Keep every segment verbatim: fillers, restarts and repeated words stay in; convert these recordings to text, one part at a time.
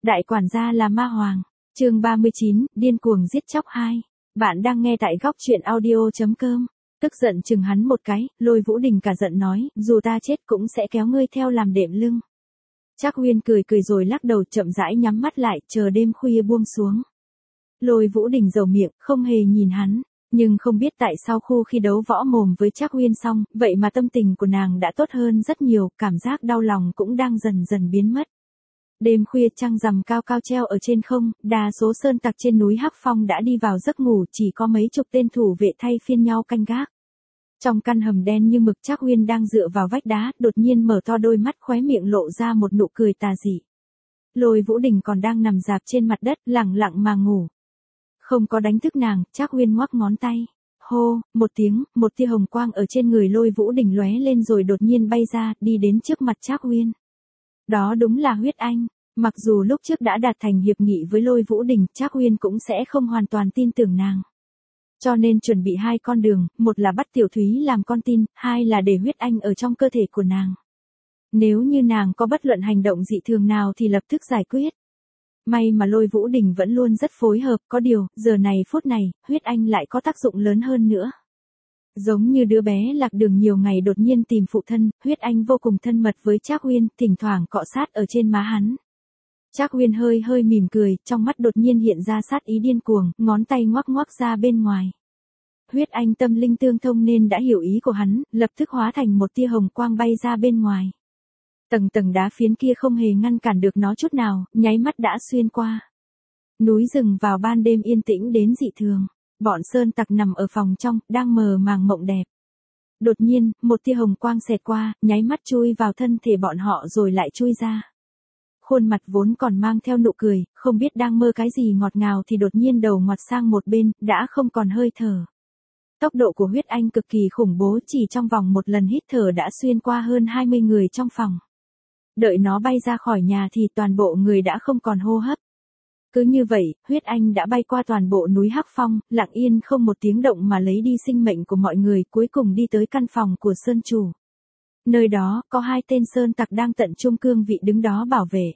Đại quản gia là ma hoàng. Chương ba mươi chín, điên cuồng giết chóc hai. Bạn đang nghe tại góc truyện audio chấm com. Tức giận chừng hắn một cái, Lôi Vũ Đình cả giận nói, dù ta chết cũng sẽ kéo ngươi theo làm đệm lưng. Trác Uyên cười cười rồi lắc đầu chậm rãi nhắm mắt lại, chờ đêm khuya buông xuống. Lôi Vũ Đình dầu miệng, không hề nhìn hắn, nhưng không biết tại sao khu khi đấu võ mồm với Trác Uyên xong, vậy mà tâm tình của nàng đã tốt hơn rất nhiều, cảm giác đau lòng cũng đang dần dần biến mất. Đêm khuya trăng rằm cao cao treo ở trên không, đa số sơn tặc trên núi Hắc Phong đã đi vào giấc ngủ, chỉ có mấy chục tên thủ vệ thay phiên nhau canh gác. Trong căn hầm đen như mực, Trác Uyên đang dựa vào vách đá, đột nhiên mở to đôi mắt, khóe miệng lộ ra một nụ cười tà dị. Lôi Vũ Đình còn đang nằm rạp trên mặt đất, lẳng lặng mà ngủ. Không có đánh thức nàng, Trác Uyên ngoắc ngón tay. Hô, một tiếng, một tia hồng quang ở trên người Lôi Vũ Đình lóe lên rồi đột nhiên bay ra, đi đến trước mặt Trác Uyên. Đó đúng là huyết anh. Mặc dù lúc trước đã đạt thành hiệp nghị với Lôi Vũ Đình, Trác Uyên cũng sẽ không hoàn toàn tin tưởng nàng. Cho nên chuẩn bị hai con đường, một là bắt Tiểu Thúy làm con tin, hai là để huyết anh ở trong cơ thể của nàng. Nếu như nàng có bất luận hành động dị thường nào thì lập tức giải quyết. May mà Lôi Vũ Đình vẫn luôn rất phối hợp, có điều, giờ này phút này, huyết anh lại có tác dụng lớn hơn nữa. Giống như đứa bé lạc đường nhiều ngày đột nhiên tìm phụ thân, huyết anh vô cùng thân mật với Trác Uyên, thỉnh thoảng cọ sát ở trên má hắn. Trác Uyên hơi hơi mỉm cười, trong mắt đột nhiên hiện ra sát ý điên cuồng, ngón tay ngoắc ngoắc ra bên ngoài. Huyết anh tâm linh tương thông nên đã hiểu ý của hắn, lập tức hóa thành một tia hồng quang bay ra bên ngoài. Tầng tầng đá phiến kia không hề ngăn cản được nó chút nào, nháy mắt đã xuyên qua. Núi rừng vào ban đêm yên tĩnh đến dị thường. Bọn sơn tặc nằm ở phòng trong, đang mờ màng mộng đẹp. Đột nhiên, một tia hồng quang xẹt qua, nháy mắt chui vào thân thể bọn họ rồi lại chui ra. Khuôn mặt vốn còn mang theo nụ cười, không biết đang mơ cái gì ngọt ngào thì đột nhiên đầu ngoặt sang một bên, đã không còn hơi thở. Tốc độ của huyết anh cực kỳ khủng bố, chỉ trong vòng một lần hít thở đã xuyên qua hơn hai mươi người trong phòng. Đợi nó bay ra khỏi nhà thì toàn bộ người đã không còn hô hấp. Cứ như vậy, huyết anh đã bay qua toàn bộ núi Hắc Phong, lặng yên không một tiếng động mà lấy đi sinh mệnh của mọi người, cuối cùng đi tới căn phòng của sơn chủ. Nơi đó, có hai tên sơn tặc đang tận trung cương vị đứng đó bảo vệ.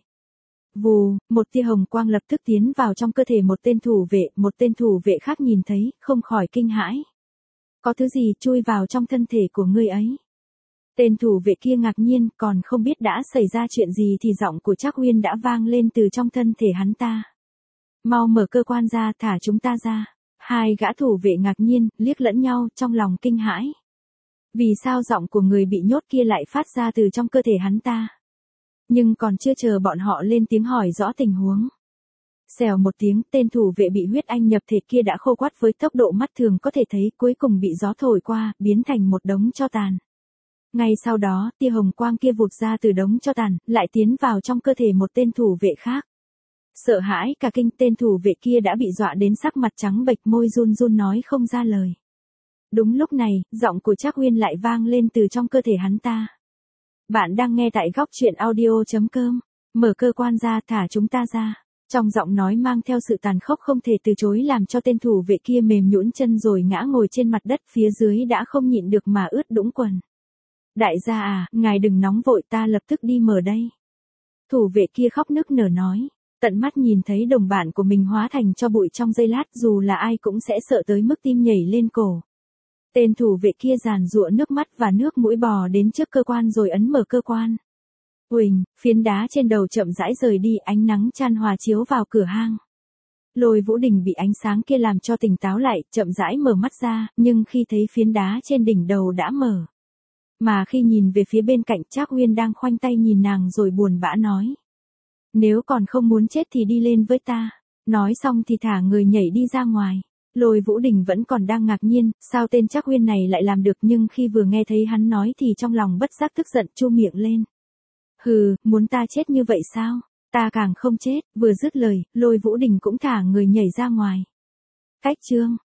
Vù, một tia hồng quang lập tức tiến vào trong cơ thể một tên thủ vệ, một tên thủ vệ khác nhìn thấy, không khỏi kinh hãi. Có thứ gì chui vào trong thân thể của ngươi ấy? Tên thủ vệ kia ngạc nhiên, còn không biết đã xảy ra chuyện gì thì giọng của Trác Uyên đã vang lên từ trong thân thể hắn ta. Mau mở cơ quan ra, thả chúng ta ra. Hai gã thủ vệ ngạc nhiên, liếc lẫn nhau, trong lòng kinh hãi. Vì sao giọng của người bị nhốt kia lại phát ra từ trong cơ thể hắn ta? Nhưng còn chưa chờ bọn họ lên tiếng hỏi rõ tình huống. Xèo một tiếng, tên thủ vệ bị huyết anh nhập thể kia đã khô quắt với tốc độ mắt thường có thể thấy, cuối cùng bị gió thổi qua, biến thành một đống tro tàn. Ngay sau đó, tia hồng quang kia vụt ra từ đống tro tàn, lại tiến vào trong cơ thể một tên thủ vệ khác. Sợ hãi cả kinh, tên thủ vệ kia đã bị dọa đến sắc mặt trắng bệch, môi run run nói không ra lời. Đúng lúc này, giọng của Trác Uyên lại vang lên từ trong cơ thể hắn ta. Bạn đang nghe tại góc truyện audio chấm com. Mở cơ quan ra, thả chúng ta ra. Trong giọng nói mang theo sự tàn khốc không thể từ chối làm cho tên thủ vệ kia mềm nhũn chân rồi ngã ngồi trên mặt đất, phía dưới đã không nhịn được mà ướt đũng quần. Đại gia à, ngài đừng nóng vội, ta lập tức đi mở đây. Thủ vệ kia khóc nức nở nói. Tận mắt nhìn thấy đồng bạn của mình hóa thành cho bụi trong giây lát, dù là ai cũng sẽ sợ tới mức tim nhảy lên cổ. Tên thủ vệ kia giàn giụa nước mắt và nước mũi bò đến trước cơ quan rồi ấn mở cơ quan. Uỳnh, phiến đá trên đầu chậm rãi rời đi, ánh nắng chan hòa chiếu vào cửa hang. Lôi Vũ Đình bị ánh sáng kia làm cho tỉnh táo lại, chậm rãi mở mắt ra, nhưng khi thấy phiến đá trên đỉnh đầu đã mở. Mà khi nhìn về phía bên cạnh, Trác Uyên đang khoanh tay nhìn nàng rồi buồn bã nói. Nếu còn không muốn chết thì đi lên với ta. Nói xong thì thả người nhảy đi ra ngoài. Lôi Vũ Đình vẫn còn đang ngạc nhiên, sao tên Trác Uyên này lại làm được, nhưng khi vừa nghe thấy hắn nói thì trong lòng bất giác tức giận chu miệng lên. Hừ, muốn ta chết như vậy sao? Ta càng không chết. Vừa dứt lời, Lôi Vũ Đình cũng thả người nhảy ra ngoài. Cách chương